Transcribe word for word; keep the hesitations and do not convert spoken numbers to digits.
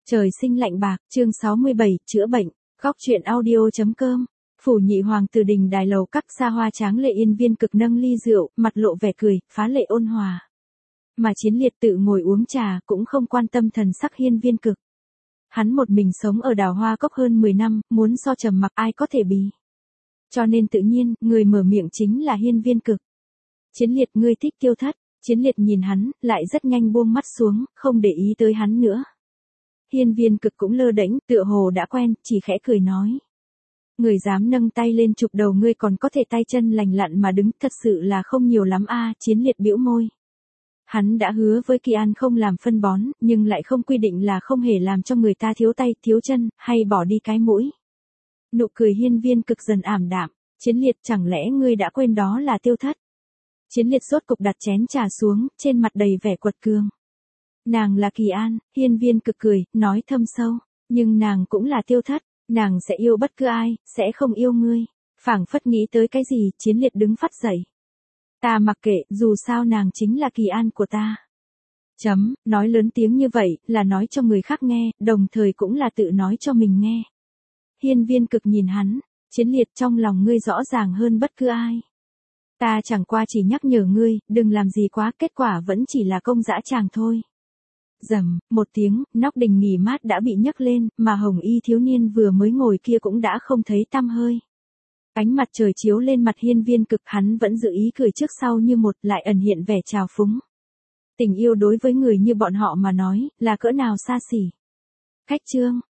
Trời sinh lạnh bạc, chương sáu mươi bảy, chữa bệnh, góc truyện audio.com. Phủ nhị hoàng tử đình đài lầu các xa hoa tráng lệ Yên Viên Cực nâng ly rượu, mặt lộ vẻ cười, phá lệ ôn hòa. Mà Chiến Liệt tự ngồi uống trà cũng không quan tâm thần sắc Hiên Viên Cực. Hắn một mình sống ở đào hoa cốc hơn mười năm, muốn so trầm mặc ai có thể bì. Cho nên tự nhiên, người mở miệng chính là Hiên Viên Cực. Chiến Liệt, ngươi thích Tiêu Thất. Chiến Liệt nhìn hắn, lại rất nhanh buông mắt xuống, không để ý tới hắn nữa. Hiên Viên Cực cũng lơ đễnh, tựa hồ đã quen, chỉ khẽ cười nói. Người dám nâng tay lên chụp đầu ngươi còn có thể tay chân lành lặn mà đứng, thật sự là không nhiều lắm a. Chiến Liệt bĩu môi. Hắn đã hứa với Kỳ An không làm phân bón, nhưng lại không quy định là không hề làm cho người ta thiếu tay, thiếu chân, hay bỏ đi cái mũi. Nụ cười Hiên Viên Cực dần ảm đạm. Chiến Liệt, chẳng lẽ ngươi đã quên đó là Tiêu Thất? Chiến Liệt rốt cục đặt chén trà xuống, trên mặt đầy vẻ quật cường. Nàng là Kỳ An. Hiên Viên Cực cười, nói thâm sâu, nhưng nàng cũng là Tiêu Thất, nàng sẽ yêu bất cứ ai, sẽ không yêu ngươi. Phảng phất nghĩ tới cái gì, Chiến Liệt đứng phắt dậy. Ta mặc kệ, dù sao nàng chính là Kỳ An của ta. Chấm, nói lớn tiếng như vậy, là nói cho người khác nghe, đồng thời cũng là tự nói cho mình nghe. Hiên Viên Cực nhìn hắn, Chiến Liệt, trong lòng ngươi rõ ràng hơn bất cứ ai. Ta chẳng qua chỉ nhắc nhở ngươi, đừng làm gì quá, kết quả vẫn chỉ là công dã tràng thôi. Rầm, một tiếng, nóc đình nghỉ mát đã bị nhấc lên, mà hồng y thiếu niên vừa mới ngồi kia cũng đã không thấy tăm hơi. Ánh mặt trời chiếu lên mặt Hiên Viên Cực, hắn vẫn giữ ý cười trước sau như một, lại ẩn hiện vẻ trào phúng. Tình yêu đối với người như bọn họ mà nói, là cỡ nào xa xỉ. Khách trương,